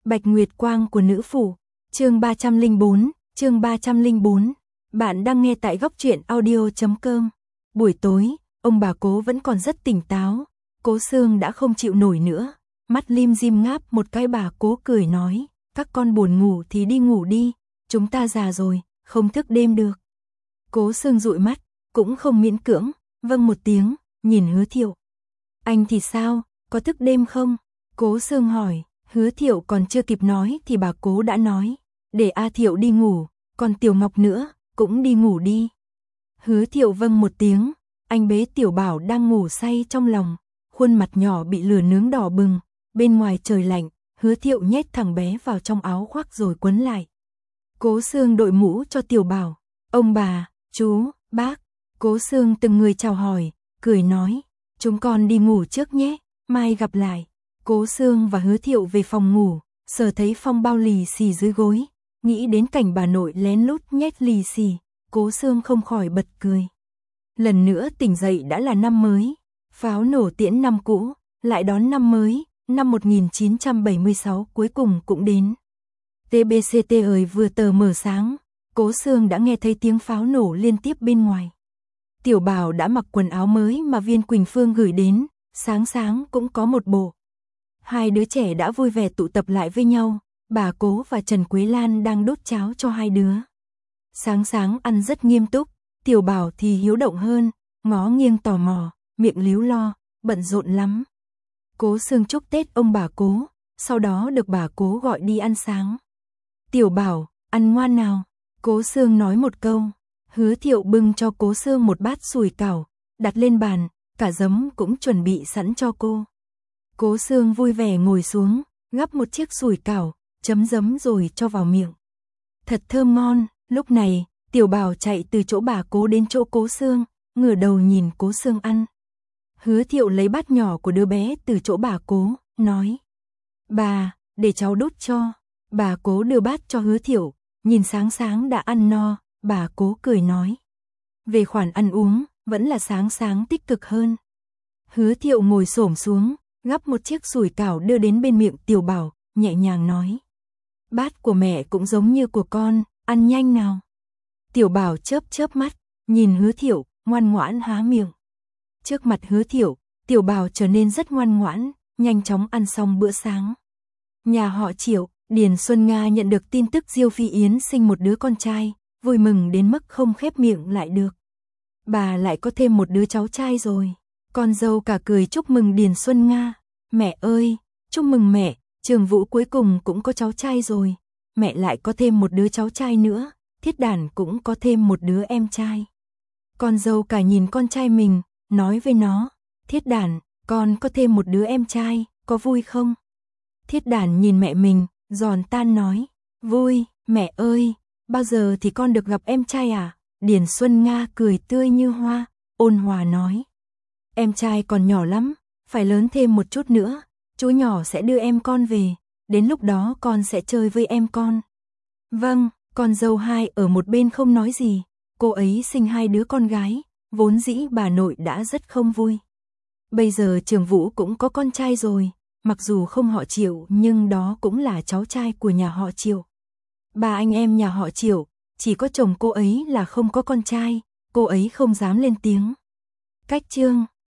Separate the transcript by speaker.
Speaker 1: Bạch Nguyệt Quang của nữ phủ, chương 304. Bạn đang nghe tại góc truyện audio.com. Buổi tối, ông bà Cố vẫn còn rất tỉnh táo, Cố Sương đã không chịu nổi nữa, mắt lim dim ngáp một cái. Bà Cố cười nói, các con buồn ngủ thì đi ngủ đi, chúng ta già rồi, không thức đêm được. Cố Sương dụi mắt, cũng không miễn cưỡng, vâng một tiếng, nhìn Hứa Thiệu. Anh thì sao, có thức đêm không? Cố Sương hỏi. Hứa Thiệu còn chưa kịp nói thì bà Cố đã nói, để A Thiệu đi ngủ, còn Tiểu Ngọc nữa, cũng đi ngủ đi. Hứa Thiệu vâng một tiếng, anh bế Tiểu Bảo đang ngủ say trong lòng, khuôn mặt nhỏ bị lửa nướng đỏ bừng, bên ngoài trời lạnh, Hứa Thiệu nhét thằng bé vào trong áo khoác rồi quấn lại. Cố Sương đội mũ cho Tiểu Bảo, ông bà, chú, bác, Cố Sương từng người chào hỏi, cười nói, chúng con đi ngủ trước nhé, mai gặp lại. Cố Sương và Hứa Thiệu về phòng ngủ, sờ thấy Phong bao lì xì dưới gối, nghĩ đến cảnh bà nội lén lút nhét lì xì, Cố Sương không khỏi bật cười. Lần nữa tỉnh dậy đã là năm mới, pháo nổ tiễn năm cũ, lại đón năm mới, năm 1976 cuối cùng cũng đến. TBCT ơi, vừa tờ mờ sáng, Cố Sương đã nghe thấy tiếng pháo nổ liên tiếp bên ngoài. Tiểu Bảo đã mặc quần áo mới mà Viên Quỳnh Phương gửi đến, sáng sáng cũng có một bộ. Hai đứa trẻ đã vui vẻ tụ tập lại với nhau, bà Cố và Trần Quế Lan đang đốt cháo cho hai đứa. Sáng sáng ăn rất nghiêm túc, Tiểu Bảo thì hiếu động hơn, ngó nghiêng tò mò, miệng líu lo, bận rộn lắm. Cố Sương chúc Tết ông bà Cố, sau đó được bà Cố gọi đi ăn sáng. Tiểu Bảo, ăn ngoan nào, Cố Sương nói một câu. Hứa Thiệu bưng cho Cố Sương một bát sủi cảo, đặt lên bàn, cả giấm cũng chuẩn bị sẵn cho cô. Cố Sương vui vẻ ngồi xuống, gắp một chiếc sủi cảo, chấm giấm rồi cho vào miệng. Thật thơm ngon. Lúc này, Tiểu Bảo chạy từ chỗ bà Cố đến chỗ Cố Sương, ngửa đầu nhìn Cố Sương ăn. Hứa Thiệu lấy bát nhỏ của đứa bé từ chỗ bà Cố, nói, bà, để cháu đút cho. Bà Cố đưa bát cho Hứa Thiệu, nhìn sáng sáng đã ăn no, bà Cố cười nói, về khoản ăn uống, vẫn là sáng sáng tích cực hơn. Hứa Thiệu ngồi xổm xuống, gắp một chiếc sủi cảo đưa đến bên miệng Tiểu Bảo, nhẹ nhàng nói, bát của mẹ cũng giống như của con, ăn nhanh nào. Tiểu Bảo chớp chớp mắt, nhìn Hứa Thiệu, ngoan ngoãn há miệng. Trước mặt Hứa Thiệu, Tiểu Bảo trở nên rất ngoan ngoãn, nhanh chóng ăn xong bữa sáng. Nhà họ Triệu, Điền Xuân Nga nhận được tin tức Diêu Phi Yến sinh một đứa con trai, vui mừng đến mức không khép miệng lại được. Bà lại có thêm một đứa cháu trai rồi. Con dâu cả cười chúc mừng Điền Xuân Nga. Mẹ ơi, chúc mừng mẹ, Trường Vũ cuối cùng cũng có cháu trai rồi. Mẹ lại có thêm một đứa cháu trai nữa, Thiết Đản cũng có thêm một đứa em trai. Con dâu cả nhìn con trai mình, nói với nó, Thiết Đản, con có thêm một đứa em trai, có vui không? Thiết Đản nhìn mẹ mình, giòn tan nói, vui, mẹ ơi, bao giờ thì con được gặp em trai à? Điền Xuân Nga cười tươi như hoa, ôn hòa nói, em trai còn nhỏ lắm, phải lớn thêm một chút nữa, chú nhỏ sẽ đưa em con về, đến lúc đó con sẽ chơi với em con. Vâng, con dâu hai ở một bên không nói gì, cô ấy sinh hai đứa con gái, vốn dĩ bà nội đã rất không vui. Bây giờ Trường Vũ cũng có con trai rồi, mặc dù không họ Triệu nhưng đó cũng là cháu trai của nhà họ Triệu. Ba anh em nhà họ Triệu, chỉ có chồng cô ấy là không có con trai, cô ấy không dám lên tiếng. Cách chương